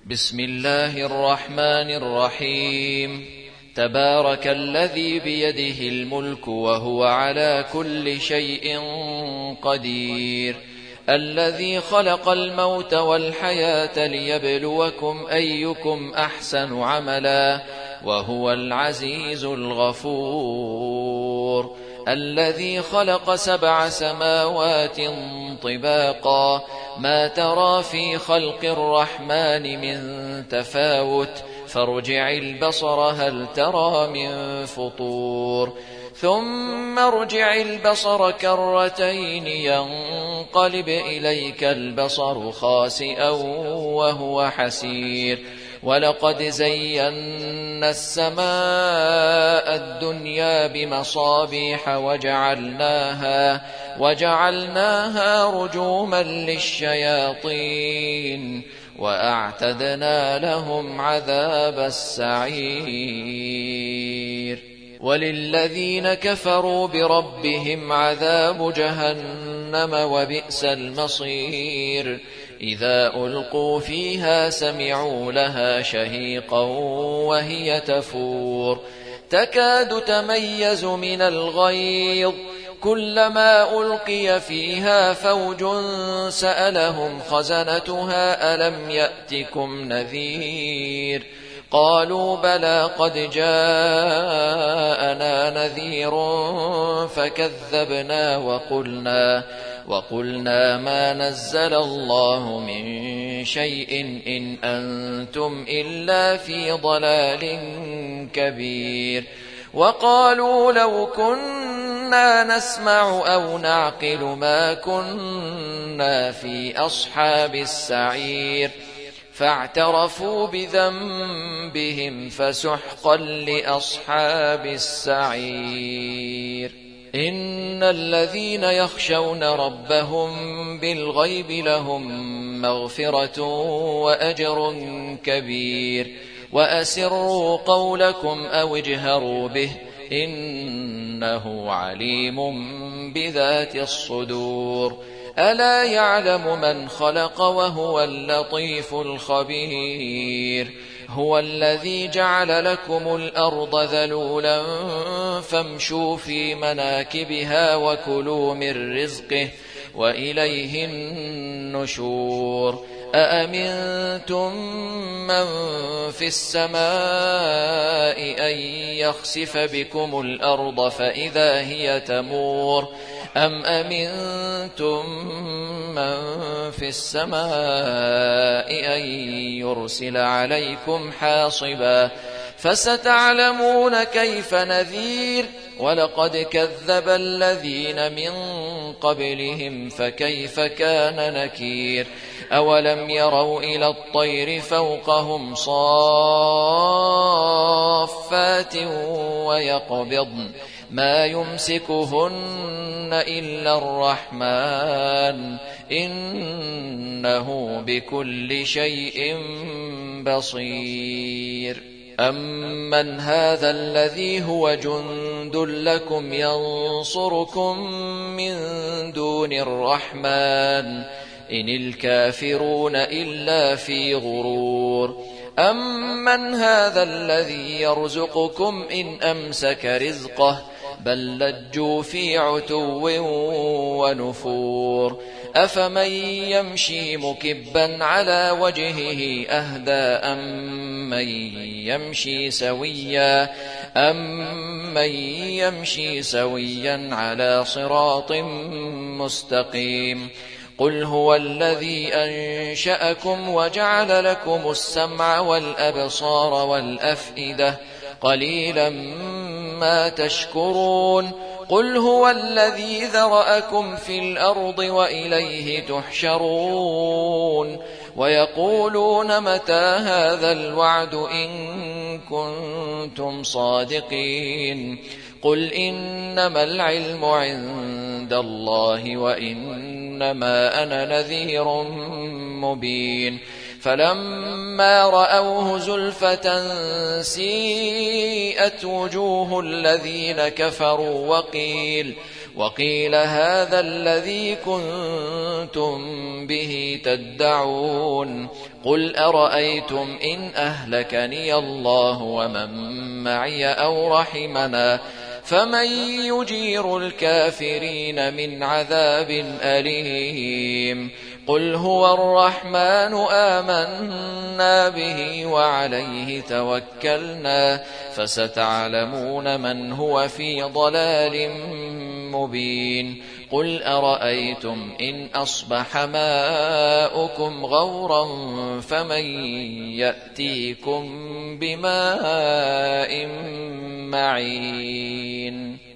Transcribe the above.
بسم الله الرحمن الرحيم. تبارك الذي بيده الملك وهو على كل شيء قدير، الذي خلق الموت والحياة ليبلوكم أيكم أحسن عملا، وهو العزيز الغفور، الذي خلق 7 سماوات طباقا، ما ترى في خلق الرحمن من تفاوت، فارجع البصر هل ترى من فطور، ثم ارجع البصر كرتين ينقلب إليك البصر خاسئا وهو حسير، ولقد زينا السماء الدنيا بمصابيح وجعلناها رجوما للشياطين، وأعتدنا لهم عذاب السعير. وللذين كفروا بربهم عذاب جهنم وبئس المصير. إذا ألقوا فيها سمعوا لها شهيقا وهي تفور، تكاد تميز من الغيظ، كلما ألقي فيها فوج سألهم خزنتها ألم يأتكم نذير، قالوا بلى قد جاءنا نذير فكذبنا وقلنا ما نزل الله من شيء إن أنتم إلا في ضلال كبير. وقالوا لو كنا نسمع أو نعقل ما كنا في أصحاب السعير، فاعترفوا بذنبهم فسحقا لأصحاب السعير. إن الذين يخشون ربهم بالغيب لهم مغفرة وأجر كبير. وأسروا قولكم أو اجهروا به إنه عليم بذات الصدور. ألا يعلم من خلق وهو اللطيف الخبير. هو الذي جعل لكم الأرض ذلولا فامشوا في مناكبها وكلوا من رزقه وإليه النشور. أأمنتم من في السماء أن يخسف بكم الأرض فإذا هي تمور، أم أمنتم من في السماء أن يرسل عليكم حاصبا، فستعلمون كيف نذير. ولقد كذب الذين من قبلهم فكيف كان نكير. أولم يروا إلى الطير فوقهم صافات ويقبضن ما يمسكهن إلا الرحمن إنه بكل شيء بصير. أمن هذا الذي هو جند لكم ينصركم من دون الرحمن إن الكافرون إلا في غرور. أمن هذا الذي يرزقكم إن أمسك رزقه بل لجوا في عتو ونفور. أفمن يمشي مكبا على وجهه أهدى أمن يمشي سويا على صراط مستقيم. قل هو الذي أنشأكم وجعل لكم السمع والأبصار والأفئدة قليلا ما تشكرون. قل هو الذي ذرأكم في الأرض وإليه تحشرون. ويقولون متى هذا الوعد إن كنتم صادقين. قل إنما العلم عند الله وإنما أنا نذير مبين. فلما رأوه زلفة سيئت وجوه الذين كفروا وقيل هذا الذي كنتم به تدعون قل أرأيتم إن أهلكني الله ومن معي أو رحمنا فمن يجير الكافرين من عذاب أليم قل هو الرحمن آمنا به وعليه توكلنا فستعلمون من هو في ضلال مبين قل أرأيتم إن أصبح ماؤكم غورا فمن يأتيكم بماء معين